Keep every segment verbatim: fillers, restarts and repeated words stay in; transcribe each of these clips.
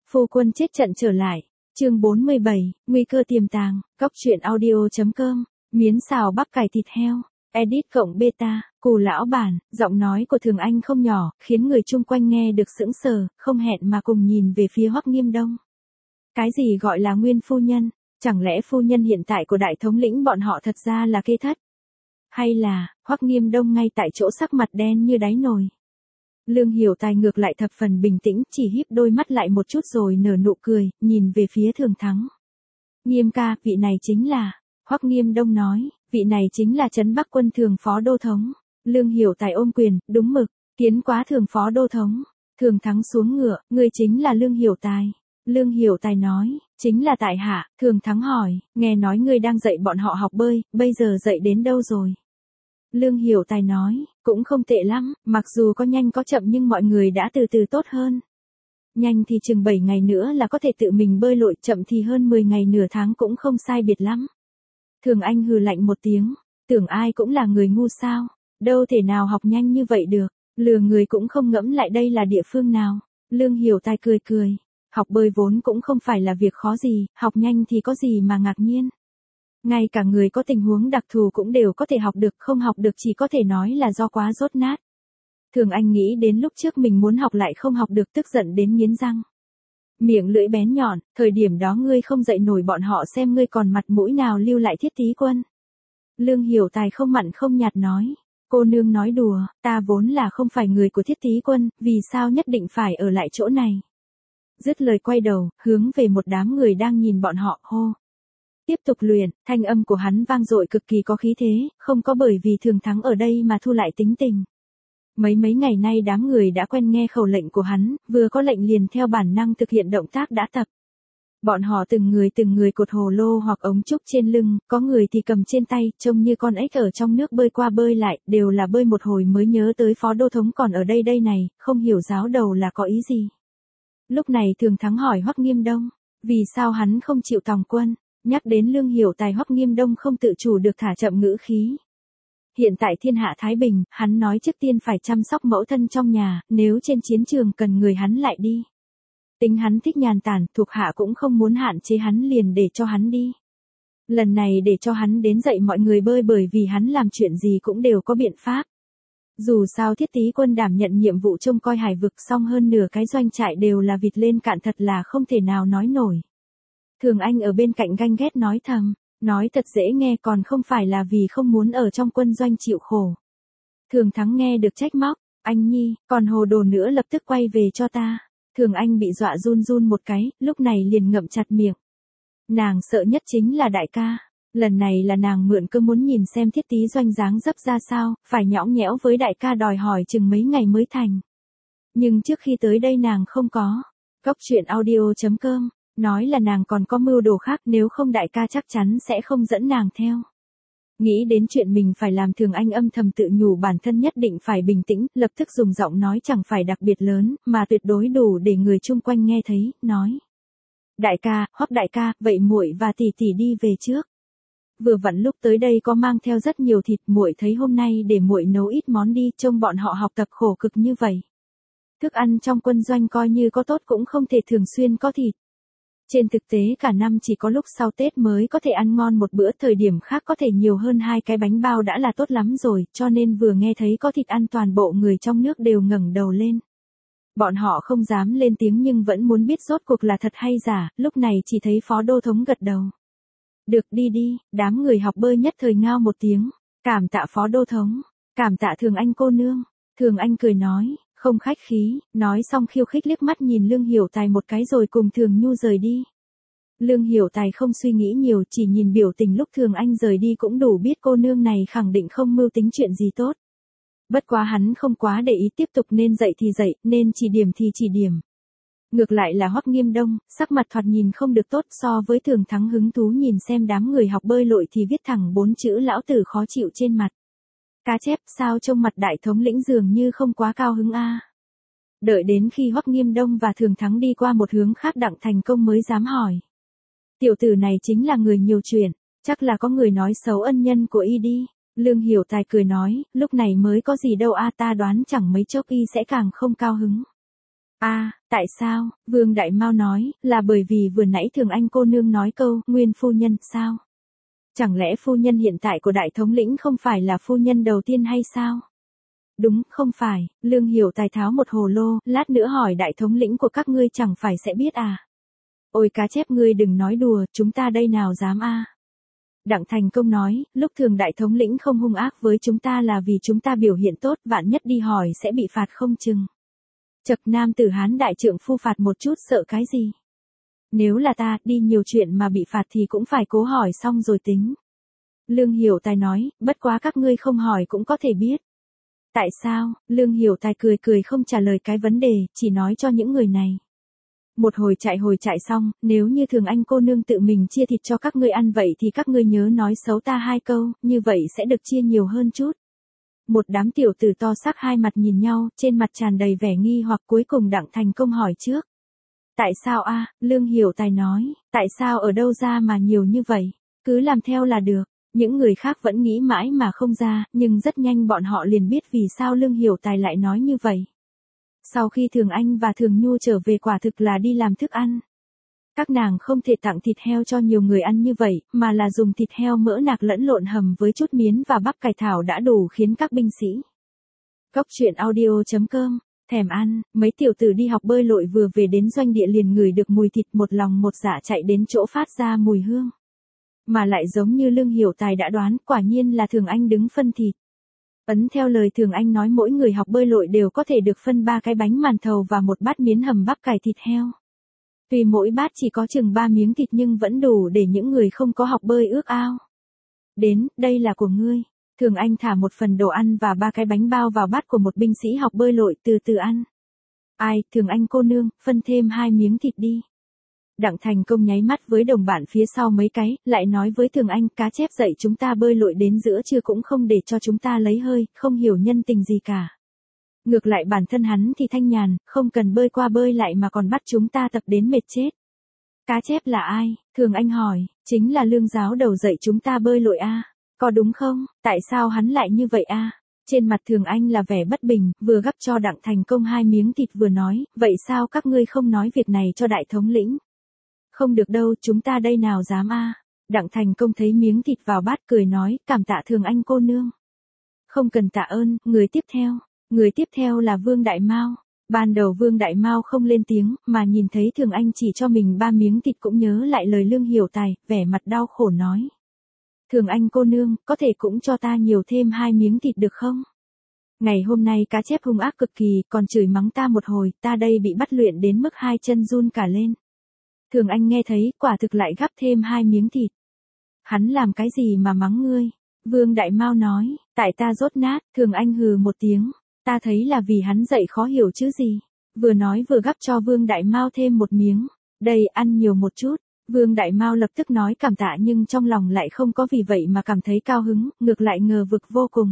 Phu quân chết trận trở lại. Chương bốn mươi bảy, nguy cơ tiềm tàng. Cóc truyện audio chấm com. Miến xào bắp cải thịt heo. Edit cộng beta. Cù lão bản. Giọng nói của Thường Anh không nhỏ, khiến người chung quanh nghe được sững sờ, không hẹn mà cùng nhìn về phía Hoắc Nghiêm Đông. Cái gì gọi là nguyên phu nhân? Chẳng lẽ phu nhân hiện tại của đại thống lĩnh bọn họ thật ra là kê thất? Hay là, Hoắc Nghiêm Đông ngay tại chỗ sắc mặt đen như đáy nồi? Lương Hiểu Tài ngược lại thập phần bình tĩnh, chỉ híp đôi mắt lại một chút rồi nở nụ cười, nhìn về phía Thường Thắng. Nghiêm ca, vị này chính là, Hoắc Nghiêm Đông nói, vị này chính là Trấn Bắc Quân Thường Phó Đô Thống. Lương Hiểu Tài ôm quyền, đúng mực, kiến quá Thường Phó Đô Thống. Thường Thắng xuống ngựa, người chính là Lương Hiểu Tài. Lương Hiểu Tài nói, chính là tại hạ. Thường Thắng hỏi, nghe nói ngươi đang dạy bọn họ học bơi, bây giờ dạy đến đâu rồi? Lương Hiểu Tài nói, cũng không tệ lắm, mặc dù có nhanh có chậm nhưng mọi người đã từ từ tốt hơn. Nhanh thì chừng bảy ngày nữa là có thể tự mình bơi lội, chậm thì hơn mười ngày nửa tháng cũng không sai biệt lắm. Thường Anh hừ lạnh một tiếng, tưởng ai cũng là người ngu sao, đâu thể nào học nhanh như vậy được, lừa người cũng không ngẫm lại đây là địa phương nào. Lương Hiểu Tài cười cười, học bơi vốn cũng không phải là việc khó gì, học nhanh thì có gì mà ngạc nhiên. Ngay cả người có tình huống đặc thù cũng đều có thể học được, không học được chỉ có thể nói là do quá dốt nát. Thường Anh nghĩ đến lúc trước mình muốn học lại không học được, tức giận đến nghiến răng. Miệng lưỡi bén nhọn, thời điểm đó ngươi không dạy nổi bọn họ xem ngươi còn mặt mũi nào lưu lại Thiết Tý Quân. Lương Hiểu Tài không mặn không nhạt nói, cô nương nói đùa, ta vốn là không phải người của Thiết Tý Quân, vì sao nhất định phải ở lại chỗ này. Dứt lời quay đầu, hướng về một đám người đang nhìn bọn họ, hô. Tiếp tục luyện, thanh âm của hắn vang dội cực kỳ có khí thế, không có bởi vì Thường Thắng ở đây mà thu lại tính tình. Mấy mấy ngày nay đám người đã quen nghe khẩu lệnh của hắn, vừa có lệnh liền theo bản năng thực hiện động tác đã tập. Bọn họ từng người từng người cột hồ lô hoặc ống trúc trên lưng, có người thì cầm trên tay, trông như con ếch ở trong nước bơi qua bơi lại, đều là bơi một hồi mới nhớ tới Phó Đô Thống còn ở đây đây này, không hiểu giáo đầu là có ý gì. Lúc này Thường Thắng hỏi Hoắc Nghiêm Đông, vì sao hắn không chịu tòng quân? Nhắc đến Lương Hiểu Tài, Hoắc Nghiêm Đông không tự chủ được thả chậm ngữ khí. Hiện tại thiên hạ thái bình, hắn nói trước tiên phải chăm sóc mẫu thân trong nhà, nếu trên chiến trường cần người hắn lại đi. Tính hắn thích nhàn tản, thuộc hạ cũng không muốn hạn chế hắn liền để cho hắn đi. Lần này để cho hắn đến dạy mọi người bơi bởi vì hắn làm chuyện gì cũng đều có biện pháp. Dù sao Thiết Tý Quân đảm nhận nhiệm vụ trông coi hải vực, xong hơn nửa cái doanh trại đều là vịt lên cạn, thật là không thể nào nói nổi. Thường Anh ở bên cạnh ganh ghét nói thầm, nói thật dễ nghe, còn không phải là vì không muốn ở trong quân doanh chịu khổ. Thường Thắng nghe được trách móc, anh nhi, còn hồ đồ nữa lập tức quay về cho ta. Thường Anh bị dọa run run một cái, lúc này liền ngậm chặt miệng. Nàng sợ nhất chính là đại ca. Lần này là nàng mượn cơ muốn nhìn xem Thiết Tý doanh dáng dấp ra sao, phải nhõng nhẽo với đại ca đòi hỏi chừng mấy ngày mới thành. Nhưng trước khi tới đây nàng không có. Cóc truyện audio chấm com. Nói là nàng còn có mưu đồ khác, nếu không đại ca chắc chắn sẽ không dẫn nàng theo. Nghĩ đến chuyện mình phải làm, Thường Anh âm thầm tự nhủ bản thân nhất định phải bình tĩnh, lập tức dùng giọng nói chẳng phải đặc biệt lớn, mà tuyệt đối đủ để người chung quanh nghe thấy, nói. Đại ca, Hoắc đại ca, vậy muội và tỷ tỷ đi về trước. Vừa vặn lúc tới đây có mang theo rất nhiều thịt, muội thấy hôm nay để muội nấu ít món đi, trông bọn họ học tập khổ cực như vậy. Thức ăn trong quân doanh coi như có tốt cũng không thể thường xuyên có thịt. Trên thực tế cả năm chỉ có lúc sau Tết mới có thể ăn ngon một bữa, thời điểm khác có thể nhiều hơn hai cái bánh bao đã là tốt lắm rồi, cho nên vừa nghe thấy có thịt ăn toàn bộ người trong nước đều ngẩng đầu lên. Bọn họ không dám lên tiếng nhưng vẫn muốn biết rốt cuộc là thật hay giả, lúc này chỉ thấy Phó Đô Thống gật đầu. Được, đi đi, đám người học bơi nhất thời ngao một tiếng, cảm tạ Phó Đô Thống, cảm tạ Thường Anh cô nương. Thường Anh cười nói, không khách khí, nói xong khiêu khích liếc mắt nhìn Lương Hiểu Tài một cái rồi cùng Thường Nhu rời đi. Lương Hiểu Tài không suy nghĩ nhiều, chỉ nhìn biểu tình lúc Thường Anh rời đi cũng đủ biết cô nương này khẳng định không mưu tính chuyện gì tốt. Bất quá hắn không quá để ý, tiếp tục nên dạy thì dạy, nên chỉ điểm thì chỉ điểm. Ngược lại là Hoắc Nghiêm Đông, sắc mặt thoạt nhìn không được tốt, so với Thường Thắng hứng thú nhìn xem đám người học bơi lội thì viết thẳng bốn chữ lão tử khó chịu trên mặt. Cá chép, sao trông mặt đại thống lĩnh dường như không quá cao hứng a. Đợi đến khi Hoắc Nghiêm Đông và Thường Thắng đi qua một hướng khác Đặng Thành Công mới dám hỏi. Tiểu tử này chính là người nhiều chuyện, chắc là có người nói xấu ân nhân của y đi. Lương Hiểu Tài cười nói, lúc này mới có gì đâu a, ta đoán chẳng mấy chốc y sẽ càng không cao hứng. À, tại sao? Vương Đại Mao nói, là bởi vì vừa nãy Thường Anh cô nương nói câu, nguyên phu nhân, sao? Chẳng lẽ phu nhân hiện tại của đại thống lĩnh không phải là phu nhân đầu tiên hay sao? Đúng, không phải, Lương Hiểu Tài tháo một hồ lô, lát nữa hỏi đại thống lĩnh của các ngươi chẳng phải sẽ biết à? Ôi cá chép ngươi đừng nói đùa, chúng ta đây nào dám a. Đặng Thành Công nói, lúc thường đại thống lĩnh không hung ác với chúng ta là vì chúng ta biểu hiện tốt, vạn nhất đi hỏi sẽ bị phạt không chừng. Chậc nam tử Hán đại trượng phu phạt một chút sợ cái gì? Nếu là ta, đi nhiều chuyện mà bị phạt thì cũng phải cố hỏi xong rồi tính. Lương Hiểu Tài nói, bất quá các ngươi không hỏi cũng có thể biết. Tại sao? Lương Hiểu Tài cười cười không trả lời cái vấn đề, chỉ nói cho những người này. Một hồi chạy hồi chạy xong, nếu như Thường Anh cô nương tự mình chia thịt cho các ngươi ăn vậy thì các ngươi nhớ nói xấu ta hai câu, như vậy sẽ được chia nhiều hơn chút. Một đám tiểu tử to xác hai mặt nhìn nhau, trên mặt tràn đầy vẻ nghi hoặc, cuối cùng Đặng Thành Công hỏi trước. Tại sao a? Lương Hiểu Tài nói, tại sao ở đâu ra mà nhiều như vậy? Cứ làm theo là được. Những người khác vẫn nghĩ mãi mà không ra, nhưng rất nhanh bọn họ liền biết vì sao Lương Hiểu Tài lại nói như vậy. Sau khi Thường Anh và Thường Nhu trở về quả thực là đi làm thức ăn. Các nàng không thể tặng thịt heo cho nhiều người ăn như vậy, mà là dùng thịt heo mỡ nạc lẫn lộn hầm với chút miến và bắp cải thảo đã đủ khiến các binh sĩ. Cốc truyện audio chấm com, thèm ăn, mấy tiểu tử đi học bơi lội vừa về đến doanh địa liền ngửi được mùi thịt, một lòng một dạ chạy đến chỗ phát ra mùi hương. Mà lại giống như Lương Hiểu Tài đã đoán, quả nhiên là Thường Anh đứng phân thịt. Ấn theo lời Thường Anh nói mỗi người học bơi lội đều có thể được phân ba cái bánh màn thầu và một bát miến hầm bắp cải thịt heo. Tuy mỗi bát chỉ có chừng ba miếng thịt nhưng vẫn đủ để những người không có học bơi ước ao. Đến, đây là của ngươi. Thường Anh thả một phần đồ ăn và ba cái bánh bao vào bát của một binh sĩ học bơi lội, từ từ ăn. Ai, Thường Anh cô nương, phân thêm hai miếng thịt đi. Đặng Thành Công nháy mắt với đồng bạn phía sau mấy cái, lại nói với Thường Anh, cá chép dạy chúng ta bơi lội đến giữa trưa cũng không để cho chúng ta lấy hơi, không hiểu nhân tình gì cả. Ngược lại bản thân hắn thì thanh nhàn, không cần bơi qua bơi lại mà còn bắt chúng ta tập đến mệt chết. Cá chép là ai? Thường Anh hỏi, chính là Lương giáo đầu dạy chúng ta bơi lội a. Có đúng không? Tại sao hắn lại như vậy a? Trên mặt Thường Anh là vẻ bất bình, vừa gắp cho Đặng Thành Công hai miếng thịt vừa nói, vậy sao các ngươi không nói việc này cho đại thống lĩnh? Không được đâu, chúng ta đây nào dám a. Đặng Thành Công thấy miếng thịt vào bát cười nói, cảm tạ Thường Anh cô nương. Không cần tạ ơn, người tiếp theo. Người tiếp theo là Vương Đại Mao. Ban đầu Vương Đại Mao không lên tiếng, mà nhìn thấy Thường Anh chỉ cho mình ba miếng thịt cũng nhớ lại lời Lương Hiểu Tài, vẻ mặt đau khổ nói. Thường Anh cô nương, có thể cũng cho ta nhiều thêm hai miếng thịt được không? Ngày hôm nay cá chép hung ác cực kỳ, còn chửi mắng ta một hồi, ta đây bị bắt luyện đến mức hai chân run cả lên. Thường Anh nghe thấy, quả thực lại gắp thêm hai miếng thịt. Hắn làm cái gì mà mắng ngươi? Vương Đại Mao nói, tại ta dốt nát. Thường Anh hừ một tiếng, ta thấy là vì hắn dạy khó hiểu chứ gì. Vừa nói vừa gắp cho Vương Đại Mao thêm một miếng. Đây, ăn nhiều một chút. Vương Đại Mao lập tức nói cảm tạ nhưng trong lòng lại không có vì vậy mà cảm thấy cao hứng, ngược lại ngờ vực vô cùng.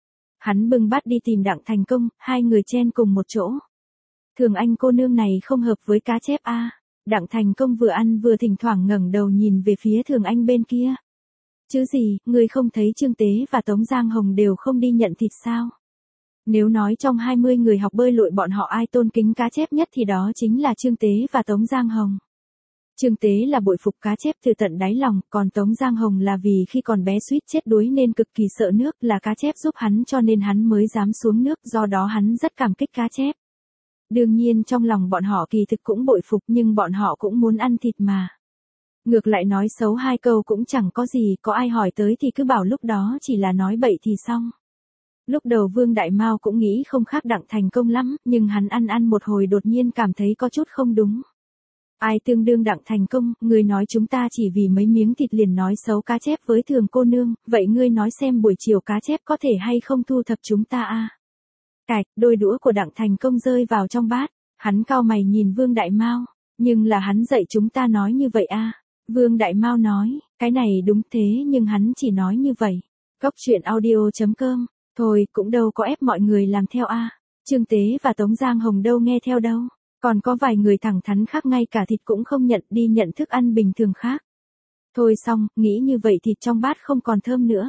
Hắn bưng bát đi tìm Đặng Thành Công, hai người chen cùng một chỗ. Thường Anh cô nương này không hợp với cá chép a. Đặng Thành Công vừa ăn vừa thỉnh thoảng ngẩng đầu nhìn về phía Thường Anh bên kia. Chứ gì, ngươi không thấy Trương Tế và Tống Giang Hồng đều không đi nhận thịt sao? Nếu nói trong hai mươi người học bơi lội bọn họ ai tôn kính cá chép nhất thì đó chính là Trương Tế và Tống Giang Hồng. Trương Tế là bội phục cá chép từ tận đáy lòng, còn Tống Giang Hồng là vì khi còn bé suýt chết đuối nên cực kỳ sợ nước, là cá chép giúp hắn cho nên hắn mới dám xuống nước, do đó hắn rất cảm kích cá chép. Đương nhiên trong lòng bọn họ kỳ thực cũng bội phục nhưng bọn họ cũng muốn ăn thịt mà. Ngược lại nói xấu hai câu cũng chẳng có gì, có ai hỏi tới thì cứ bảo lúc đó chỉ là nói bậy thì xong. Lúc đầu Vương Đại Mao cũng nghĩ không khác Đặng Thành Công lắm, nhưng hắn ăn ăn một hồi đột nhiên cảm thấy có chút không đúng. Ai tương đương Đặng Thành Công, người nói chúng ta chỉ vì mấy miếng thịt liền nói xấu cá chép với Thường cô nương, vậy ngươi nói xem buổi chiều cá chép có thể hay không thu thập chúng ta a? Cạch, đôi đũa của Đặng Thành Công rơi vào trong bát, hắn cau mày nhìn Vương Đại Mao, nhưng là hắn dạy chúng ta nói như vậy a. Vương Đại Mao nói, cái này đúng thế nhưng hắn chỉ nói như vậy. Cốc truyện audio chấm com, thôi cũng đâu có ép mọi người làm theo a. Trương Tế và Tống Giang Hồng đâu nghe theo đâu. Còn có vài người thẳng thắn khác ngay cả thịt cũng không nhận đi nhận thức ăn bình thường khác. Thôi xong, nghĩ như vậy thịt trong bát không còn thơm nữa.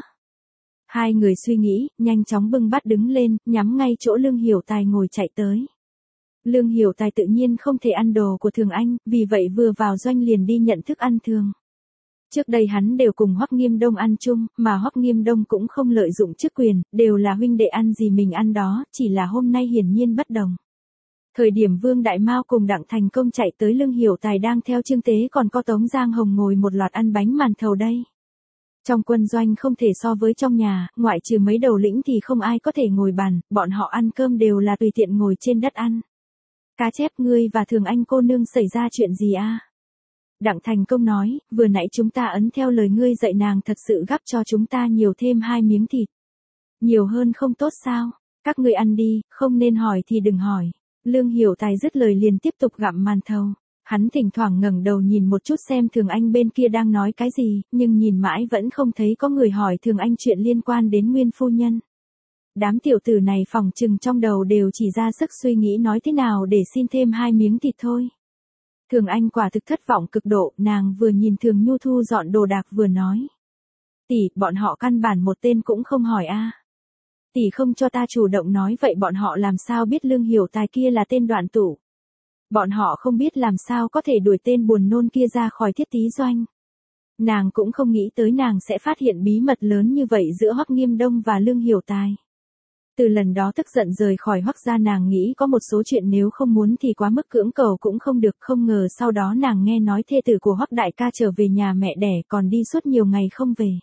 Hai người suy nghĩ, nhanh chóng bưng bát đứng lên, nhắm ngay chỗ Lương Hiểu Tài ngồi chạy tới. Lương Hiểu Tài tự nhiên không thể ăn đồ của Thường Anh, vì vậy vừa vào doanh liền đi nhận thức ăn thường. Trước đây hắn đều cùng Hoắc Nghiêm Đông ăn chung, mà Hoắc Nghiêm Đông cũng không lợi dụng chức quyền, đều là huynh đệ ăn gì mình ăn đó, chỉ là hôm nay hiển nhiên bất đồng. Thời điểm Vương Đại Mao cùng Đặng Thành Công chạy tới Lương Hiểu Tài đang theo Trương Tế còn có Tống Giang Hồng ngồi một loạt ăn bánh màn thầu đây. Trong quân doanh không thể so với trong nhà, ngoại trừ mấy đầu lĩnh thì không ai có thể ngồi bàn, bọn họ ăn cơm đều là tùy tiện ngồi trên đất ăn. Cá chép, ngươi và Thường Anh cô nương xảy ra chuyện gì a? Đặng Thành Công nói, vừa nãy chúng ta ấn theo lời ngươi dạy nàng thật sự gắp cho chúng ta nhiều thêm hai miếng thịt. Nhiều hơn không tốt sao? Các ngươi ăn đi, không nên hỏi thì đừng hỏi. Lương Hiểu Tài dứt lời liền tiếp tục gặm màn thầu. Hắn thỉnh thoảng ngẩng đầu nhìn một chút xem Thường Anh bên kia đang nói cái gì, nhưng nhìn mãi vẫn không thấy có người hỏi Thường Anh chuyện liên quan đến Nguyên phu nhân. Đám tiểu tử này phỏng chừng trong đầu đều chỉ ra sức suy nghĩ nói thế nào để xin thêm hai miếng thịt thôi. Thường Anh quả thực thất vọng cực độ, nàng vừa nhìn Thường Nhu thu dọn đồ đạc vừa nói. Tỷ, bọn họ căn bản một tên cũng không hỏi a. Tỷ không cho ta chủ động nói vậy bọn họ làm sao biết Lương Hiểu Tài kia là tên Đoạn Tủ. Bọn họ không biết làm sao có thể đuổi tên buồn nôn kia ra khỏi Thiết Tý doanh. Nàng cũng không nghĩ tới nàng sẽ phát hiện bí mật lớn như vậy giữa Hoắc Nghiêm Đông và Lương Hiểu Tài. Từ lần đó tức giận rời khỏi Hoắc gia nàng nghĩ có một số chuyện nếu không muốn thì quá mức cưỡng cầu cũng không được, không ngờ sau đó nàng nghe nói thê tử của Hoắc đại ca trở về nhà mẹ đẻ còn đi suốt nhiều ngày không về.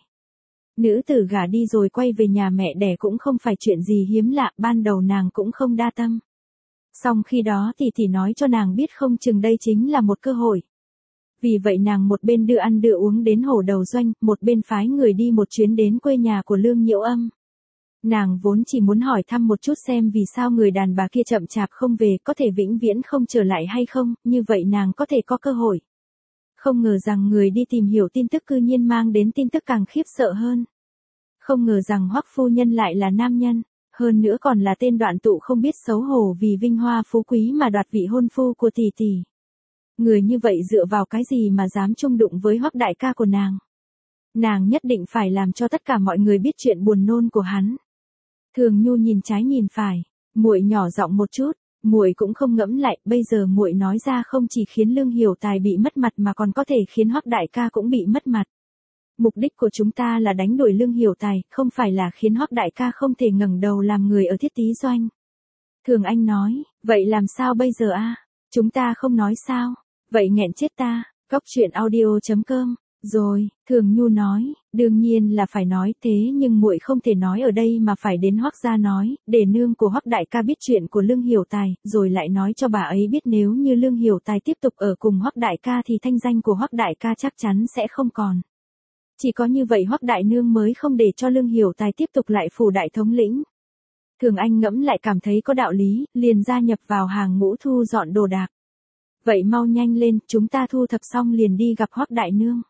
Nữ tử gả đi rồi quay về nhà mẹ đẻ cũng không phải chuyện gì hiếm lạ, ban đầu nàng cũng không đa tâm. Song khi đó thì thì nói cho nàng biết không chừng đây chính là một cơ hội. Vì vậy nàng một bên đưa ăn đưa uống đến Hổ Đầu doanh, một bên phái người đi một chuyến đến quê nhà của Lương Nhiễu Âm. Nàng vốn chỉ muốn hỏi thăm một chút xem vì sao người đàn bà kia chậm chạp không về, có thể vĩnh viễn không trở lại hay không, như vậy nàng có thể có cơ hội. Không ngờ rằng người đi tìm hiểu tin tức cư nhiên mang đến tin tức càng khiếp sợ hơn. Không ngờ rằng Hoắc phu nhân lại là nam nhân, hơn nữa còn là tên Đoạn Tụ không biết xấu hổ vì vinh hoa phú quý mà đoạt vị hôn phu của tỷ tỷ. Người như vậy dựa vào cái gì mà dám chung đụng với Hoắc đại ca của nàng? Nàng nhất định phải làm cho tất cả mọi người biết chuyện buồn nôn của hắn. Thường Nhu nhìn trái nhìn phải, muội nhỏ giọng một chút, muội cũng không ngẫm lại, bây giờ muội nói ra không chỉ khiến Lương Hiểu Tài bị mất mặt mà còn có thể khiến Hoắc đại ca cũng bị mất mặt. Mục đích của chúng ta là đánh đuổi Lương Hiểu Tài, không phải là khiến Hoắc đại ca không thể ngẩng đầu làm người ở Thiết Tý doanh. Thường Anh nói, vậy làm sao bây giờ a? Chúng ta không nói sao? Vậy nghẹn chết ta. Cóc truyện audio chấm com. Rồi, Thường Nhu nói, đương nhiên là phải nói thế nhưng muội không thể nói ở đây mà phải đến Hoắc gia nói, để nương của Hoắc đại ca biết chuyện của Lương Hiểu Tài, rồi lại nói cho bà ấy biết nếu như Lương Hiểu Tài tiếp tục ở cùng Hoắc đại ca thì thanh danh của Hoắc đại ca chắc chắn sẽ không còn. Chỉ có như vậy Hoắc đại nương mới không để cho Lương Hiểu Tài tiếp tục lại phủ đại thống lĩnh. Thường Anh ngẫm lại cảm thấy có đạo lý, liền gia nhập vào hàng ngũ thu dọn đồ đạc. Vậy mau nhanh lên, chúng ta thu thập xong liền đi gặp Hoắc đại nương.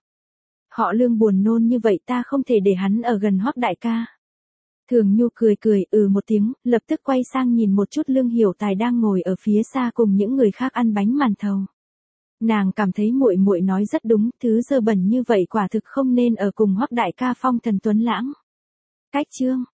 Họ Lương buồn nôn như vậy ta không thể để hắn ở gần Hoắc đại ca. Thường Nhu cười cười ừ một tiếng, lập tức quay sang nhìn một chút Lương Hiểu Tài đang ngồi ở phía xa cùng những người khác ăn bánh màn thầu. Nàng cảm thấy muội muội nói rất đúng, thứ dơ bẩn như vậy quả thực không nên ở cùng Hoắc đại ca phong thần tuấn lãng. Cách chương